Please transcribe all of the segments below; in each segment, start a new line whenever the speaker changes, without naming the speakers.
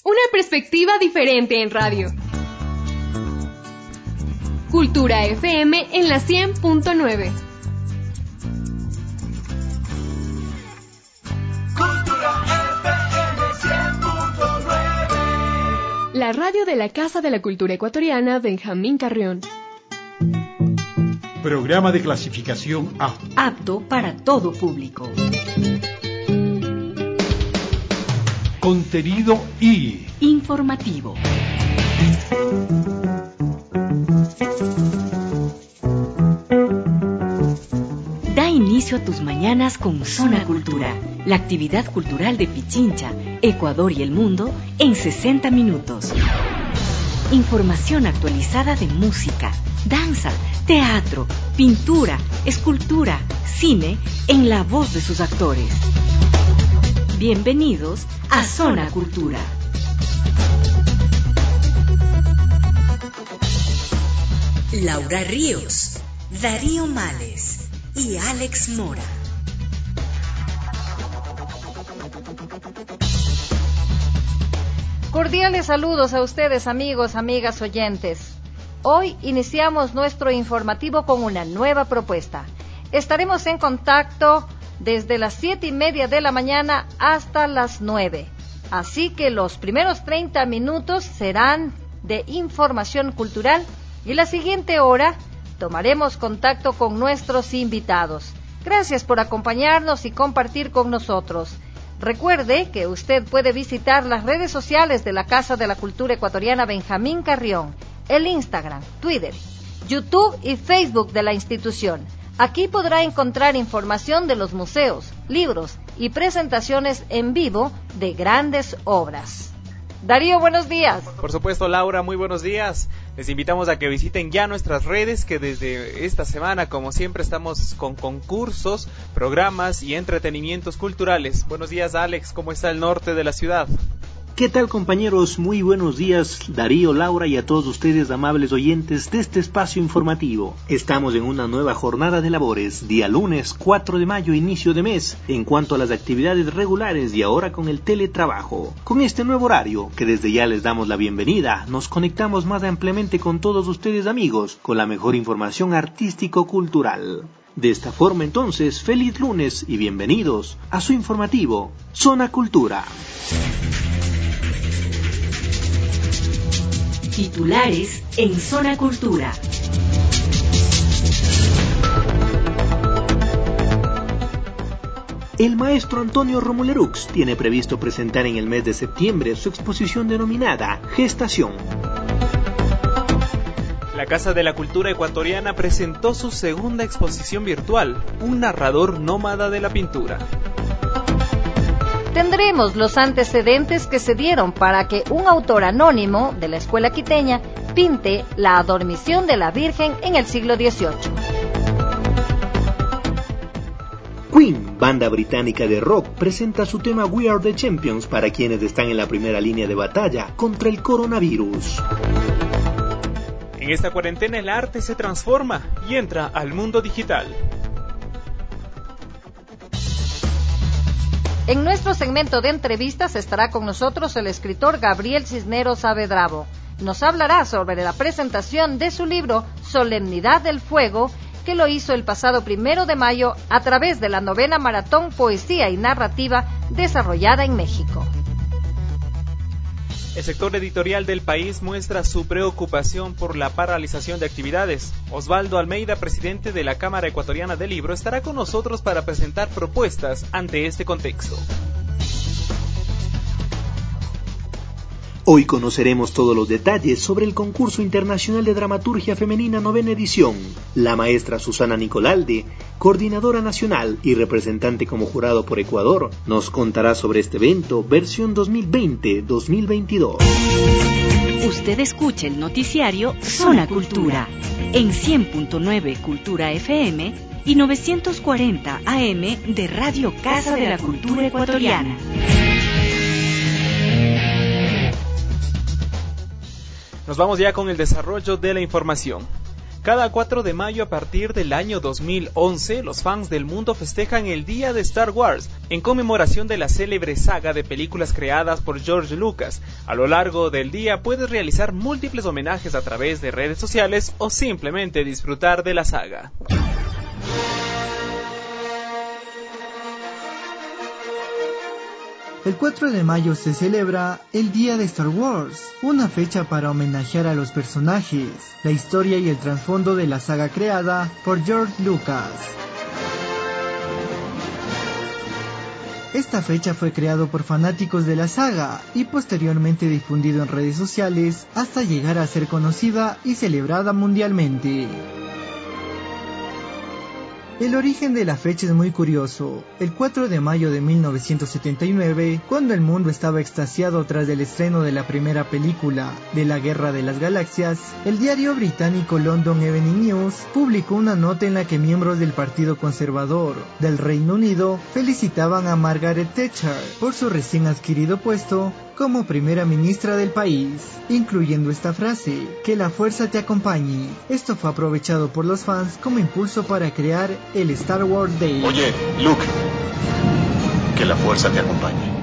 Una perspectiva diferente en radio. Cultura FM en la 100.9.
Cultura FM 100.9.
La radio de la Casa de la Cultura Ecuatoriana Benjamín Carrión.
Programa de clasificación A.
Apto para todo público.
Contenido I.
Informativo. Da inicio a tus mañanas con Zona Cultura, la actividad cultural de Pichincha, Ecuador y el mundo en 60 minutos. Información actualizada de música, danza, teatro, pintura, escultura, cine, en la voz de sus actores. Bienvenidos a Zona Cultura. Laura Ríos, Darío Males y Alex Mora.
Cordiales saludos a ustedes, amigos, amigas oyentes. Hoy iniciamos nuestro informativo con una nueva propuesta. Estaremos en contacto desde las 7:30 de la mañana hasta las 9. Así que los primeros 30 minutos serán de información cultural y la siguiente hora tomaremos contacto con nuestros invitados. Gracias por acompañarnos y compartir con nosotros. Recuerde que usted puede visitar las redes sociales de la Casa de la Cultura Ecuatoriana Benjamín Carrión, el Instagram, Twitter, YouTube y Facebook de la institución. Aquí podrá encontrar información de los museos, libros y presentaciones en vivo de grandes obras. Darío, buenos días.
Por supuesto, Laura, muy buenos días. Les invitamos a que visiten ya nuestras redes, que desde esta semana, como siempre, estamos con concursos, programas y entretenimientos culturales. Buenos días, Alex, ¿cómo está el norte de la ciudad?
¿Qué tal, compañeros? Muy buenos días, Darío, Laura y a todos ustedes, amables oyentes de este espacio informativo. Estamos en una nueva jornada de labores, día lunes 4 de mayo, inicio de mes, en cuanto a las actividades regulares y ahora con el teletrabajo. Con este nuevo horario, que desde ya les damos la bienvenida, nos conectamos más ampliamente con todos ustedes, amigos, con la mejor información artístico-cultural. De esta forma, entonces, feliz lunes y bienvenidos a su informativo, Zona Cultura.
Titulares en Zona Cultura.
El maestro Antonio Romulerux tiene previsto presentar en el mes de septiembre su exposición denominada Gestación.
La Casa de la Cultura Ecuatoriana presentó su segunda exposición virtual, un narrador nómada de la pintura.
Tendremos los antecedentes que se dieron para que un autor anónimo de la escuela quiteña pinte la adormición de la Virgen en el siglo XVIII.
Queen, banda británica de rock, presenta su tema We Are the Champions para quienes están en la primera línea de batalla contra el coronavirus.
En esta cuarentena el arte se transforma y entra al mundo digital.
En nuestro segmento de entrevistas estará con nosotros el escritor Gabriel Cisneros Saavedra. Nos hablará sobre la presentación de su libro Solemnidad del Fuego, que lo hizo el pasado 1 de mayo a través de la 9ª Maratón Poesía y Narrativa desarrollada en México.
El sector editorial del país muestra su preocupación por la paralización de actividades. Osvaldo Almeida, presidente de la Cámara Ecuatoriana del Libro, estará con nosotros para presentar propuestas ante este contexto.
Hoy conoceremos todos los detalles sobre el concurso internacional de dramaturgia femenina 9ª edición. La maestra Susana Nicolalde, coordinadora nacional y representante como jurado por Ecuador, nos contará sobre este evento versión 2020-2022.
Usted escucha el noticiario Zona Cultura en 100.9 Cultura FM y 940 AM de Radio Casa de la Cultura Ecuatoriana.
Nos vamos ya con el desarrollo de la información. Cada 4 de mayo a partir del año 2011, los fans del mundo festejan el Día de Star Wars, en conmemoración de la célebre saga de películas creadas por George Lucas. A lo largo del día puedes realizar múltiples homenajes a través de redes sociales o simplemente disfrutar de la saga.
El 4 de mayo se celebra el Día de Star Wars, una fecha para homenajear a los personajes, la historia y el trasfondo de la saga creada por George Lucas. Esta fecha fue creado por fanáticos de la saga y posteriormente difundido en redes sociales hasta llegar a ser conocida y celebrada mundialmente. El origen de la fecha es muy curioso. El 4 de mayo de 1979, cuando el mundo estaba extasiado tras el estreno de la primera película de la Guerra de las Galaxias, el diario británico London Evening News publicó una nota en la que miembros del Partido Conservador del Reino Unido felicitaban a Margaret Thatcher por su recién adquirido puesto como primera ministra del país, incluyendo esta frase: que la fuerza te acompañe. Esto fue aprovechado por los fans como impulso para crear el Star Wars Day.
Oye, Luke, que la fuerza te acompañe.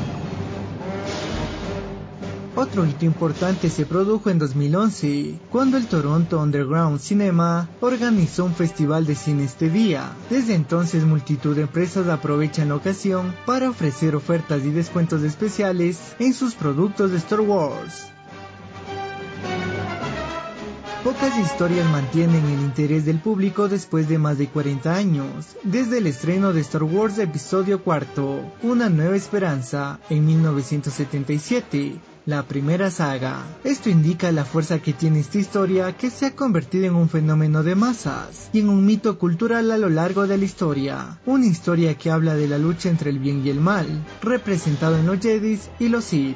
Otro hito importante se produjo en 2011, cuando el Toronto Underground Cinema organizó un festival de cine este día. Desde entonces, multitud de empresas aprovechan la ocasión para ofrecer ofertas y descuentos especiales en sus productos de Star Wars. Pocas historias mantienen el interés del público después de más de 40 años, desde el estreno de Star Wars Episodio IV, Una Nueva Esperanza, en 1977, la primera saga. Esto indica la fuerza que tiene esta historia, que se ha convertido en un fenómeno de masas y en un mito cultural a lo largo de la historia. Una historia que habla de la lucha entre el bien y el mal, representado en los Jedis y los Sith.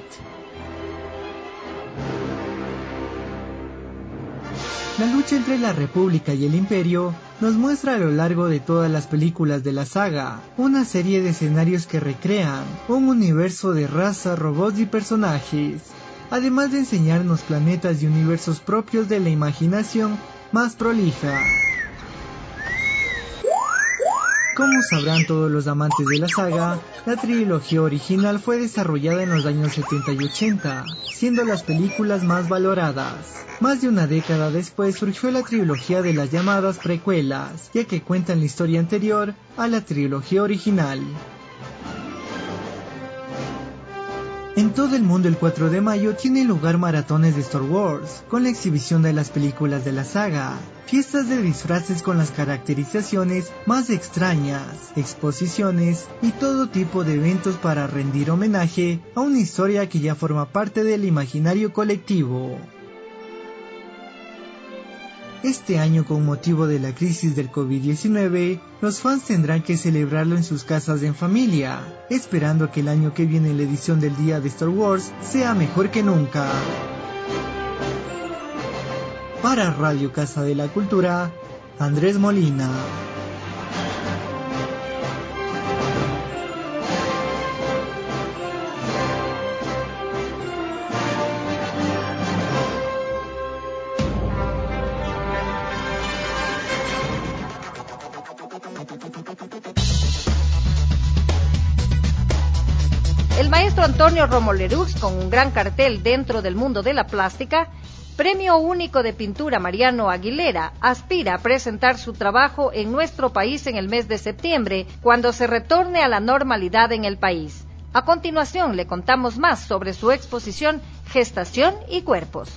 La lucha entre la República y el Imperio nos muestra a lo largo de todas las películas de la saga una serie de escenarios que recrean un universo de razas, robots y personajes, además de enseñarnos planetas y universos propios de la imaginación más prolija. Como sabrán todos los amantes de la saga, la trilogía original fue desarrollada en los años 70 y 80, siendo las películas más valoradas. Más de una década después surgió la trilogía de las llamadas precuelas, ya que cuentan la historia anterior a la trilogía original. En todo el mundo el 4 de mayo tienen lugar maratones de Star Wars, con la exhibición de las películas de la saga, fiestas de disfraces con las caracterizaciones más extrañas, exposiciones y todo tipo de eventos para rendir homenaje a una historia que ya forma parte del imaginario colectivo. Este año, con motivo de la crisis del COVID-19, los fans tendrán que celebrarlo en sus casas en familia, esperando que el año que viene la edición del Día de Star Wars sea mejor que nunca. Para Radio Casa de la Cultura, Andrés Molina.
El maestro Antonio Romolerux, con un gran cartel dentro del mundo de la plástica, Premio Único de Pintura Mariano Aguilera, aspira a presentar su trabajo en nuestro país en el mes de septiembre, cuando se retorne a la normalidad en el país. A continuación le contamos más sobre su exposición Gestación y Cuerpos.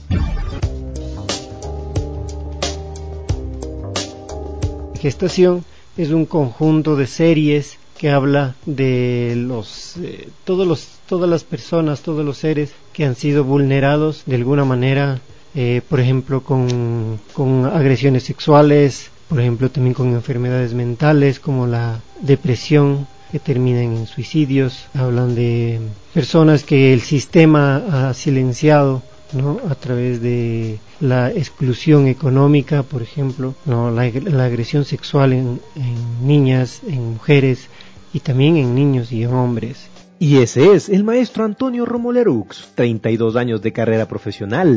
Gestación es un conjunto de series que habla de todas las personas, todos los seres que han sido vulnerados de alguna manera, por ejemplo con agresiones sexuales, por ejemplo también con enfermedades mentales como la depresión, que terminan en suicidios. Hablan de personas que el sistema ha silenciado, ¿no?, a través de la exclusión económica, por ejemplo, ¿no?, la agresión sexual en niñas, en mujeres y también en niños y en hombres.
Y ese es el maestro Antonio Romolerux, 32 años de carrera profesional,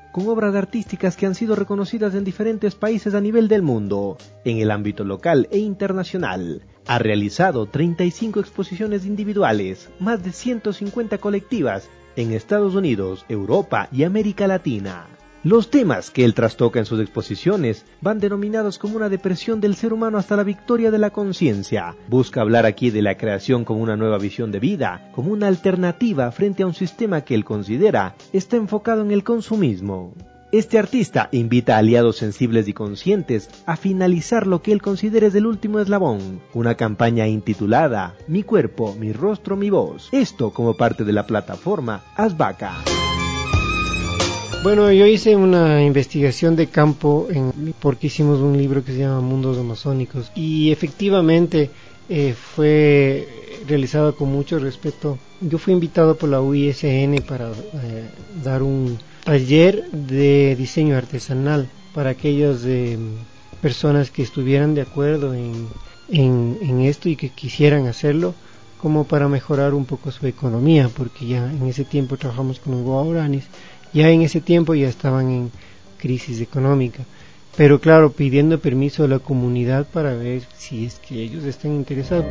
con obras artísticas que han sido reconocidas en diferentes países a nivel del mundo, en el ámbito local e internacional. Ha realizado 35 exposiciones individuales, más de 150 colectivas, en Estados Unidos, Europa y América Latina. Los temas que él trastoca en sus exposiciones van denominados como una depresión del ser humano hasta la victoria de la conciencia. Busca hablar aquí de la creación como una nueva visión de vida, como una alternativa frente a un sistema que él considera está enfocado en el consumismo. Este artista invita a aliados sensibles y conscientes a finalizar lo que él considera es el último eslabón, una campaña intitulada Mi cuerpo, mi rostro, mi voz. Esto como parte de la plataforma Asbaca.
Bueno, yo hice una investigación de campo porque hicimos un libro que se llama Mundos Amazónicos y efectivamente fue realizado con mucho respeto. Yo fui invitado por la UISN para dar un taller de diseño artesanal para aquellas personas que estuvieran de acuerdo en esto y que quisieran hacerlo, como para mejorar un poco su economía, porque ya en ese tiempo trabajamos con los guaraníes. Ya en ese tiempo ya estaban en crisis económica, pero claro, pidiendo permiso a la comunidad para ver si es que ellos están interesados.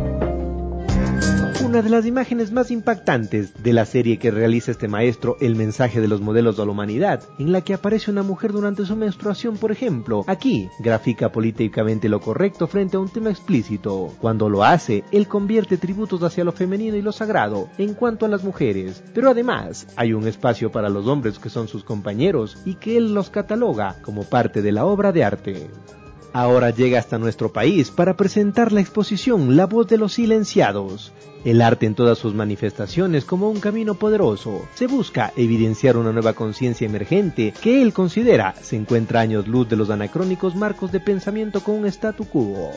Una de las imágenes más impactantes de la serie que realiza este maestro, El mensaje de los modelos de la humanidad, en la que aparece una mujer durante su menstruación, por ejemplo. Aquí grafica políticamente lo correcto frente a un tema explícito. Cuando lo hace, él convierte tributos hacia lo femenino y lo sagrado en cuanto a las mujeres, pero además hay un espacio para los hombres que son sus compañeros y que él los cataloga como parte de la obra de arte. Ahora llega hasta nuestro país para presentar la exposición La voz de los silenciados. El arte en todas sus manifestaciones como un camino poderoso. Se busca evidenciar una nueva conciencia emergente que él considera se encuentra a años luz de los anacrónicos marcos de pensamiento con un statu quo.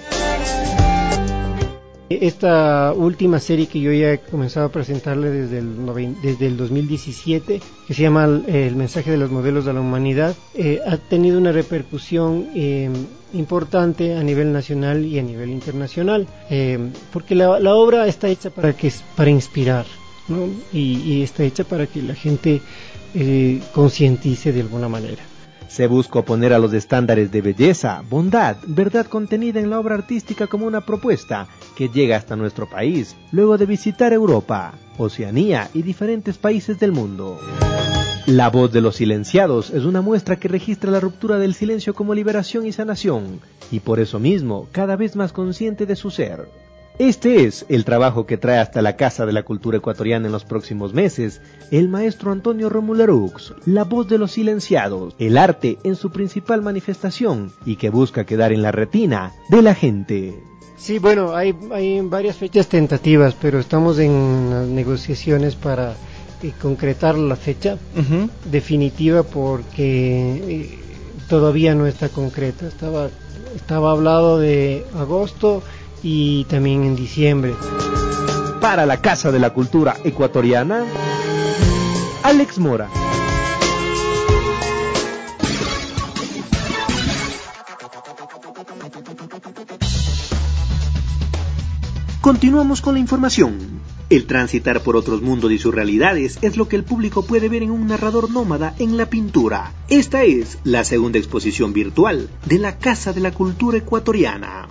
Esta última serie que yo ya he comenzado a presentarle desde el 2017, que se llama El mensaje de los modelos de la humanidad, ha tenido una repercusión importante a nivel nacional y a nivel internacional, porque la obra está hecha para inspirar, ¿no? y está hecha para que la gente concientice de alguna manera.
Se busca oponer a los estándares de belleza, bondad, verdad contenida en la obra artística como una propuesta que llega hasta nuestro país, luego de visitar Europa, Oceanía y diferentes países del mundo. La voz de los silenciados es una muestra que registra la ruptura del silencio como liberación y sanación, y por eso mismo cada vez más consciente de su ser. Este es el trabajo que trae hasta la Casa de la Cultura Ecuatoriana en los próximos meses el maestro Antonio Romulerux, La voz de los silenciados, el arte en su principal manifestación y que busca quedar en la retina de la gente.
Sí, bueno, hay varias fechas tentativas, pero estamos en las negociaciones para concretar la fecha definitiva porque todavía no está concreta. Estaba hablado de agosto y también en diciembre.
Para la Casa de la Cultura Ecuatoriana, Alex Mora. Continuamos con la información. El transitar por otros mundos y sus realidades es lo que el público puede ver en un narrador nómada en la pintura. Esta es la segunda exposición virtual de la Casa de la Cultura Ecuatoriana.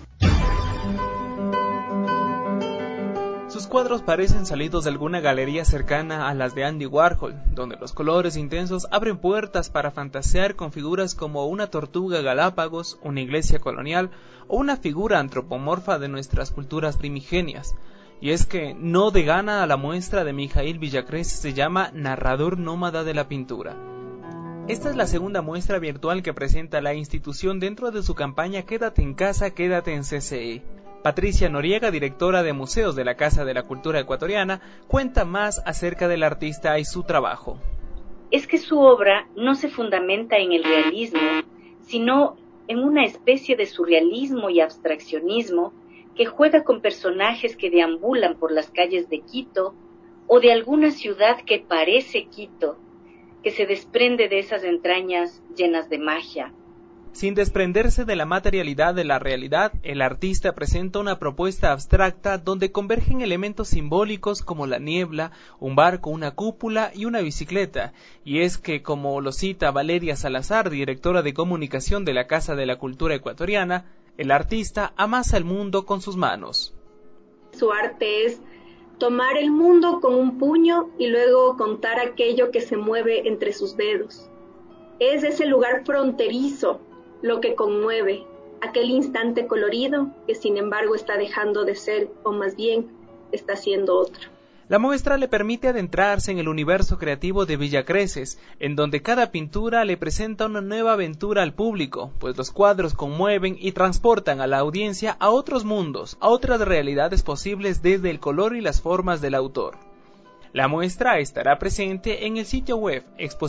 Sus cuadros parecen salidos de alguna galería cercana a las de Andy Warhol, donde los colores intensos abren puertas para fantasear con figuras como una tortuga Galápagos, una iglesia colonial o una figura antropomorfa de nuestras culturas primigenias. Y es que no de gana a la muestra de Mijail Villacrés se llama Narrador Nómada de la Pintura. Esta es la segunda muestra virtual que presenta la institución dentro de su campaña Quédate en casa, quédate en CCE. Patricia Noriega, directora de museos de la Casa de la Cultura Ecuatoriana, cuenta más acerca del artista y su trabajo.
Es que su obra no se fundamenta en el realismo, sino en una especie de surrealismo y abstraccionismo que juega con personajes que deambulan por las calles de Quito o de alguna ciudad que parece Quito, que se desprende de esas entrañas llenas de magia.
Sin desprenderse de la materialidad de la realidad, el artista presenta una propuesta abstracta donde convergen elementos simbólicos como la niebla, un barco, una cúpula y una bicicleta. Y es que, como lo cita Valeria Salazar, directora de comunicación de la Casa de la Cultura Ecuatoriana, el artista amasa el mundo con sus manos.
Su arte es tomar el mundo con un puño y luego contar aquello que se mueve entre sus dedos. Es ese lugar fronterizo lo que conmueve, aquel instante colorido que sin embargo está dejando de ser, o más bien está siendo otro.
La muestra le permite adentrarse en el universo creativo de Villa Cresces, en donde cada pintura le presenta una nueva aventura al público, pues los cuadros conmueven y transportan a la audiencia a otros mundos, a otras realidades posibles desde el color y las formas del autor. La muestra estará presente en el sitio web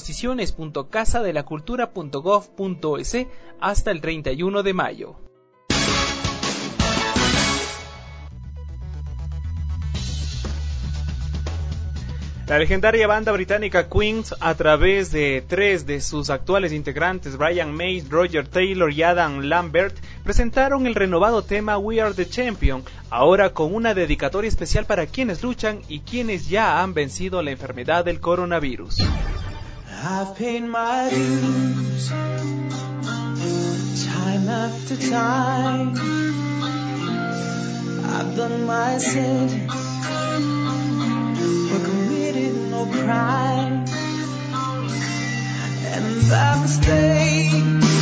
exposiciones.casadelacultura.gov.es hasta el 31 de mayo. La legendaria banda británica Queen, a través de 3 de sus actuales integrantes, Brian May, Roger Taylor y Adam Lambert, presentaron el renovado tema We Are the Champion, ahora con una dedicatoria especial para quienes luchan y quienes ya han vencido la enfermedad del coronavirus.
I've paid my dues, time after time. I've done my sentence, but committed no crime, and by mistake.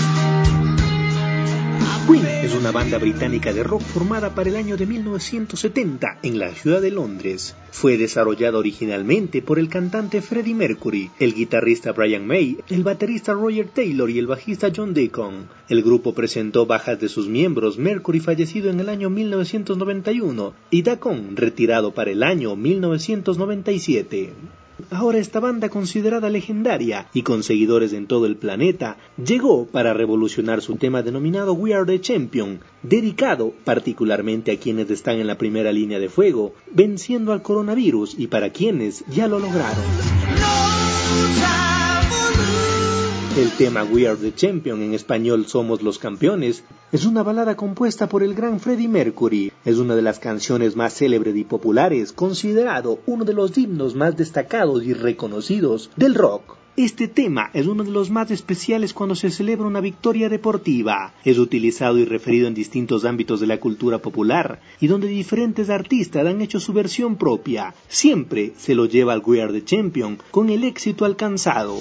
Queen es una banda británica de rock formada para el año de 1970 en la ciudad de Londres. Fue desarrollada originalmente por el cantante Freddie Mercury, el guitarrista Brian May, el baterista Roger Taylor y el bajista John Deacon. El grupo presentó bajas de sus miembros, Mercury fallecido en el año 1991 y Deacon retirado para el año 1997. Ahora esta banda, considerada legendaria y con seguidores en todo el planeta, llegó para revolucionar su tema denominado We Are the Champion, dedicado particularmente a quienes están en la primera línea de fuego, venciendo al coronavirus y para quienes ya lo lograron. El tema We Are the Champion, en español Somos los Campeones, es una balada compuesta por el gran Freddie Mercury. Es una de las canciones más célebres y populares, considerado uno de los himnos más destacados y reconocidos del rock. Este tema es uno de los más especiales cuando se celebra una victoria deportiva. Es utilizado y referido en distintos ámbitos de la cultura popular y donde diferentes artistas han hecho su versión propia. Siempre se lo lleva al We Are the Champion con el éxito alcanzado.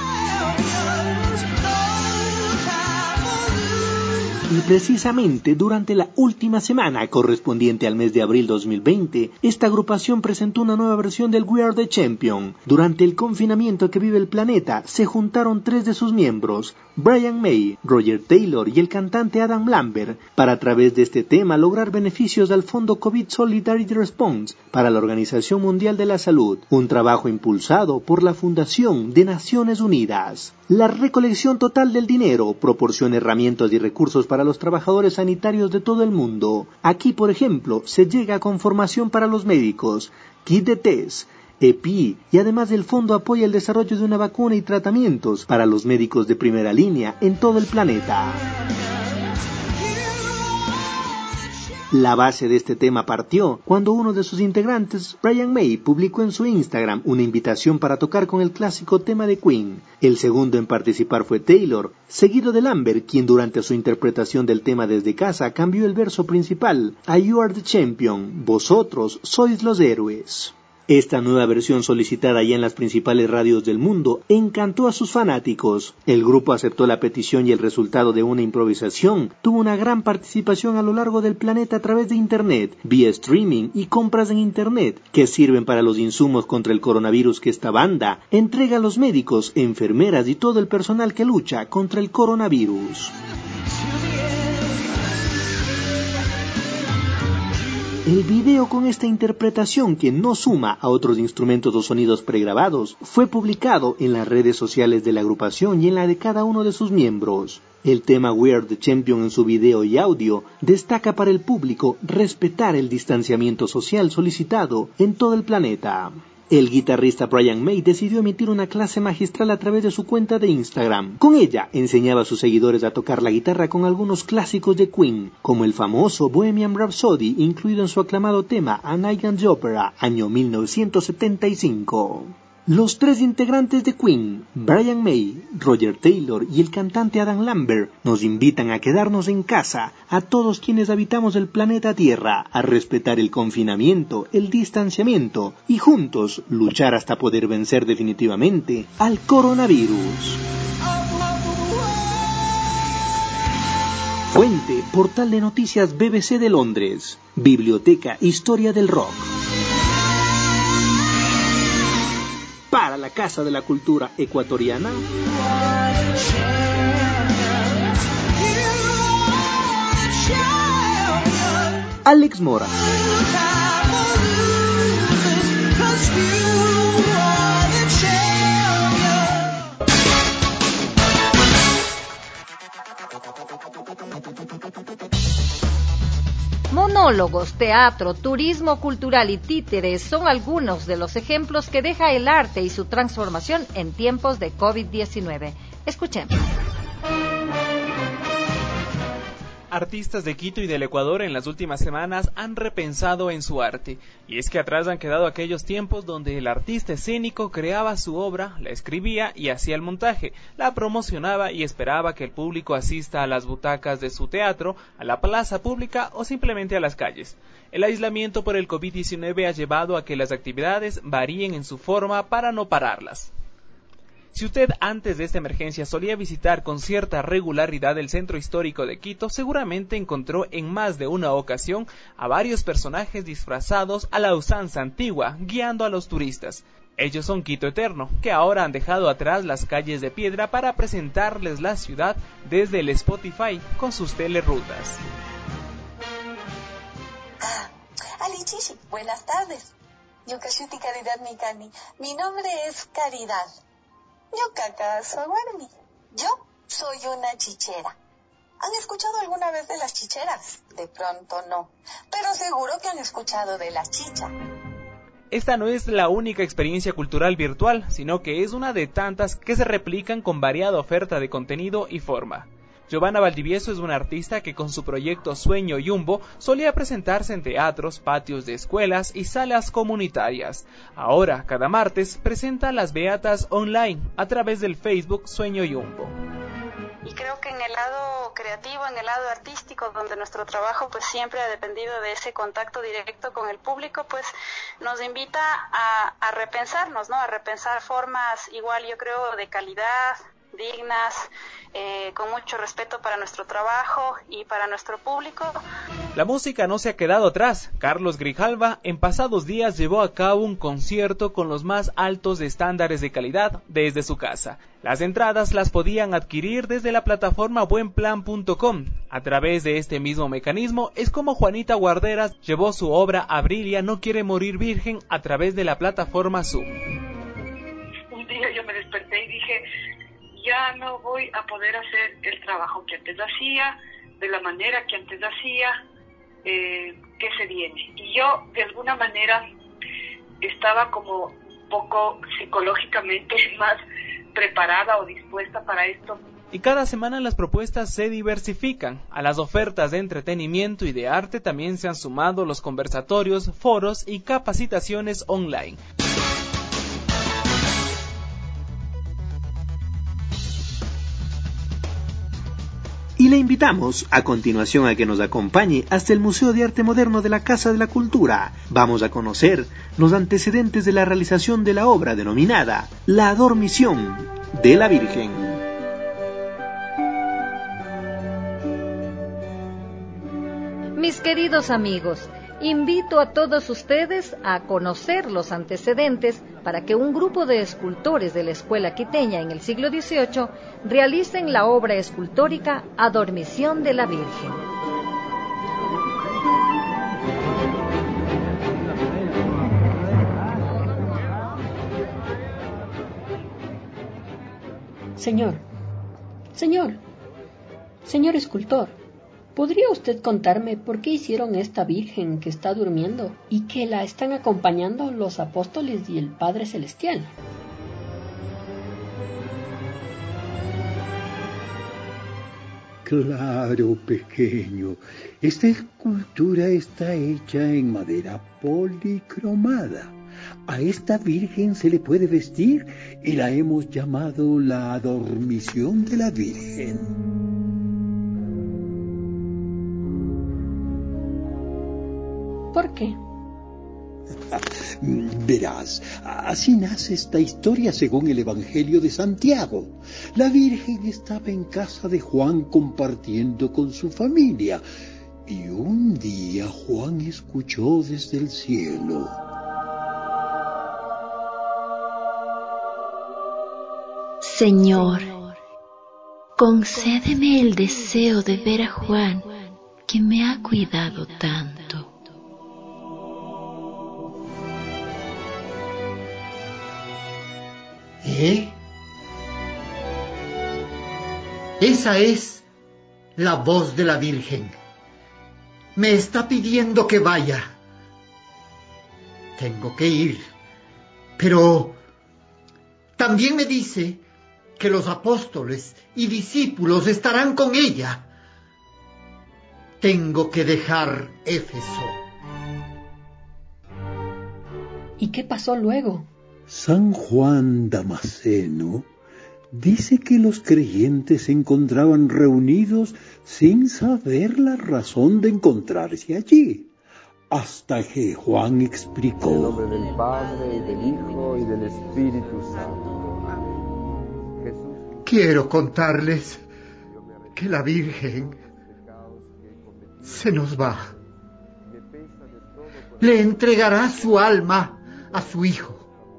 Y precisamente durante la última semana correspondiente al mes de abril 2020, esta agrupación presentó una nueva versión del We Are the Champion. Durante el confinamiento que vive el planeta, se juntaron 3 de sus miembros, Brian May, Roger Taylor y el cantante Adam Lambert, para a través de este tema lograr beneficios al Fondo COVID Solidarity Response para la Organización Mundial de la Salud, un trabajo impulsado por la Fundación de Naciones Unidas. La recolección total del dinero proporciona herramientas y recursos para los trabajadores sanitarios de todo el mundo. Aquí, por ejemplo, se llega con formación para los médicos, kit de test, EPI, y además el fondo apoya el desarrollo de una vacuna y tratamientos para los médicos de primera línea en todo el planeta. La base de este tema partió cuando uno de sus integrantes, Brian May, publicó en su Instagram una invitación para tocar con el clásico tema de Queen. El segundo en participar fue Taylor, seguido de Lambert, quien durante su interpretación del tema desde casa cambió el verso principal a You Are the Champion, vosotros sois los héroes. Esta nueva versión, solicitada ya en las principales radios del mundo, encantó a sus fanáticos. El grupo aceptó la petición y el resultado de una improvisación tuvo una gran participación a lo largo del planeta a través de Internet, vía streaming y compras en Internet, que sirven para los insumos contra el coronavirus que esta banda entrega a los médicos, enfermeras y todo el personal que lucha contra el coronavirus. El video con esta interpretación, que no suma a otros instrumentos o sonidos pregrabados, fue publicado en las redes sociales de la agrupación y en la de cada uno de sus miembros. El tema We Are the Champion en su video y audio destaca para el público respetar el distanciamiento social solicitado en todo el planeta. El guitarrista Brian May decidió emitir una clase magistral a través de su cuenta de Instagram. Con ella enseñaba a sus seguidores a tocar la guitarra con algunos clásicos de Queen, como el famoso Bohemian Rhapsody, incluido en su aclamado tema A Night at the Opera, año 1975. Los tres integrantes de Queen, Brian May, Roger Taylor y el cantante Adam Lambert, nos invitan a quedarnos en casa, a todos quienes habitamos el planeta Tierra, a respetar el confinamiento, el distanciamiento y juntos luchar hasta poder vencer definitivamente al coronavirus. Fuente, portal de noticias BBC de Londres. Biblioteca Historia del Rock. Para la Casa de la Cultura Ecuatoriana, Alex Mora.
Monólogos, teatro, turismo cultural y títeres son algunos de los ejemplos que deja el arte y su transformación en tiempos de COVID-19. Escuchemos.
Artistas de Quito y del Ecuador en las últimas semanas han repensado en su arte, y es que atrás han quedado aquellos tiempos donde el artista escénico creaba su obra, la escribía y hacía el montaje, la promocionaba y esperaba que el público asista a las butacas de su teatro, a la plaza pública o simplemente a las calles. El aislamiento por el COVID-19 ha llevado a que las actividades varíen en su forma para no pararlas. Si usted antes de esta emergencia solía visitar con cierta regularidad el centro histórico de Quito, seguramente encontró en más de una ocasión a varios personajes disfrazados a la usanza antigua, guiando a los turistas. Ellos son Quito Eterno, que ahora han dejado atrás las calles de piedra para presentarles la ciudad desde el Spotify con sus telerutas.
Alichishi, buenas tardes. Yokashuti Caridad Mikani. Mi nombre es Caridad. Yo soy una chichera. ¿Han escuchado alguna vez de las chicheras? De pronto no, pero seguro que han escuchado de la chicha.
Esta no es la única experiencia cultural virtual, sino que es una de tantas que se replican con variada oferta de contenido y forma. Giovanna Valdivieso es una artista que con su proyecto Sueño Yumbo solía presentarse en teatros, patios de escuelas y salas comunitarias. Ahora, cada martes, presenta las beatas online a través del Facebook Sueño Yumbo.
Y creo que en el lado creativo, en el lado artístico, donde nuestro trabajo pues siempre ha dependido de ese contacto directo con el público, pues nos invita a repensarnos, ¿no? A repensar formas igual, yo creo, de calidad, dignas, con mucho respeto para nuestro trabajo y para nuestro público.
La música no se ha quedado atrás. Carlos Grijalva en pasados días llevó a cabo un concierto con los más altos estándares de calidad desde su casa. Las entradas las podían adquirir desde la plataforma buenplan.com. A través de este mismo mecanismo es como Juanita Guarderas llevó su obra Abrilia no quiere morir virgen a través de la plataforma Zoom.
Un día yo me desperté y dije, ya no voy a poder hacer el trabajo que antes hacía, de la manera que antes hacía, ¿qué se viene? Y yo, de alguna manera, estaba como un poco psicológicamente más preparada o dispuesta para esto.
Y cada semana las propuestas se diversifican. A las ofertas de entretenimiento y de arte también se han sumado los conversatorios, foros y capacitaciones online.
Y le invitamos a continuación a que nos acompañe hasta el Museo de Arte Moderno de la Casa de la Cultura. Vamos a conocer los antecedentes de la realización de la obra denominada La Dormición de la Virgen.
Mis queridos amigos, invito a todos ustedes a conocer los antecedentes para que un grupo de escultores de la escuela quiteña en el siglo XVIII realicen la obra escultórica Adormición de la Virgen.
Señor escultor, ¿Podría usted contarme por qué hicieron esta Virgen que está durmiendo y que la están acompañando los apóstoles y el Padre Celestial?
Claro, pequeño. Esta escultura está hecha en madera policromada. A esta Virgen se le puede vestir y la hemos llamado la Dormición de la Virgen.
¿Por qué?
Verás, así nace esta historia según el Evangelio de Santiago. La Virgen estaba en casa de Juan compartiendo con su familia y un día Juan escuchó desde el cielo:
Señor, concédeme el deseo de ver a Juan, que me ha cuidado tanto.
Esa es la voz de la Virgen. Me está pidiendo que vaya. Tengo que ir, pero también me dice que los apóstoles y discípulos estarán con ella. Tengo que dejar Éfeso.
¿Y qué pasó luego?
San Juan Damasceno dice que los creyentes se encontraban reunidos sin saber la razón de encontrarse allí, hasta que Juan explicó:
En el nombre del Padre, y del Hijo, y del Espíritu Santo. Amén. Jesús.
Quiero contarles que la Virgen se nos va. Le entregará su alma a su Hijo.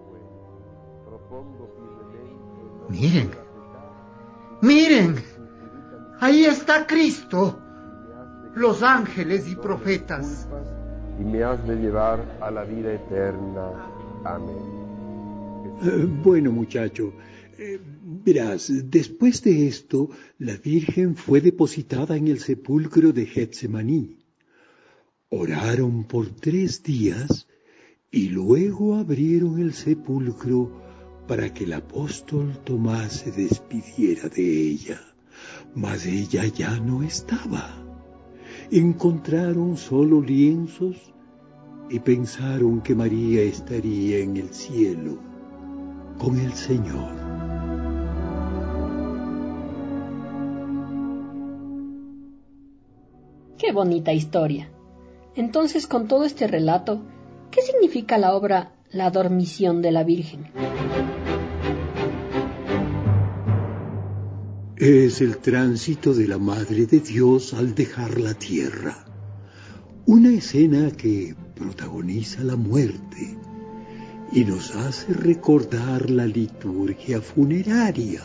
Miren, miren, ahí está Cristo, los ángeles y profetas.
Y me has de llevar a la vida eterna. Amén.
Bueno, muchacho, verás, después de esto, la Virgen fue depositada en el sepulcro de Getsemaní. Oraron por 3 días y luego abrieron el sepulcro para que el apóstol Tomás se despidiera de ella. Mas ella ya no estaba. Encontraron solo lienzos y pensaron que María estaría en el cielo con el Señor.
¡Qué bonita historia! Entonces, con todo este relato, ¿qué significa la obra La Dormición de la Virgen?
Es el tránsito de la Madre de Dios al dejar la tierra. Una escena que protagoniza la muerte y nos hace recordar la liturgia funeraria.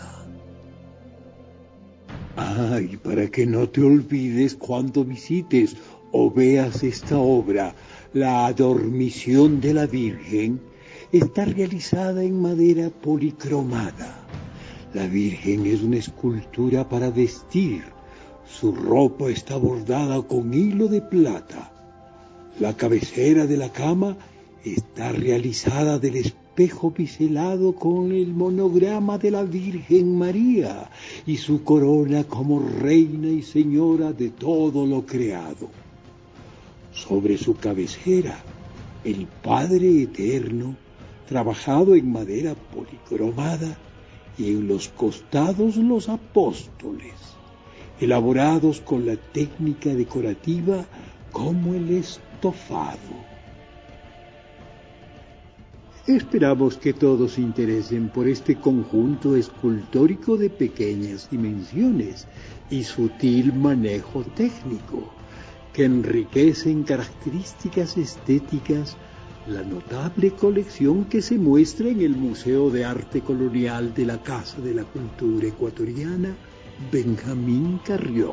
Ay, para que no te olvides cuando visites o veas esta obra, La Dormición de la Virgen, está realizada en madera policromada. La Virgen es una escultura para vestir. Su ropa está bordada con hilo de plata. La cabecera de la cama está realizada del espejo biselado con el monograma de la Virgen María y su corona como reina y señora de todo lo creado. Sobre su cabecera, el Padre Eterno, trabajado en madera policromada, y en los costados los apóstoles, elaborados con la técnica decorativa como el estofado. Esperamos que todos se interesen por este conjunto escultórico de pequeñas dimensiones y sutil manejo técnico, que enriquece en características estéticas la notable colección que se muestra en el Museo de Arte Colonial de la Casa de la Cultura Ecuatoriana, Benjamín Carrió.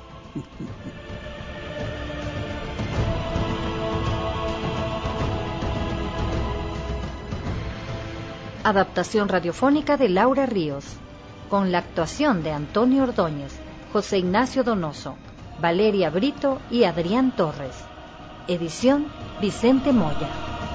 Adaptación radiofónica de Laura Ríos, con la actuación de Antonio Ordóñez, José Ignacio Donoso, Valeria Brito y Adrián Torres. Edición Vicente Moya.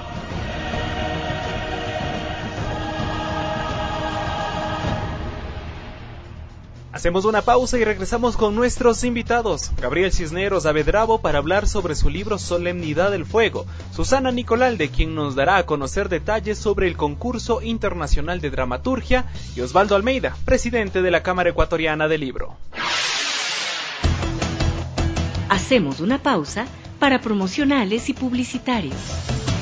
Hacemos una pausa y regresamos con nuestros invitados. Gabriel Cisneros Avedravo para hablar sobre su libro Solemnidad del Fuego. Susana Nicolalde, quien nos dará a conocer detalles sobre el concurso internacional de dramaturgia. Y Osvaldo Almeida, presidente de la Cámara Ecuatoriana del Libro.
Hacemos una pausa para promocionales y publicitarios.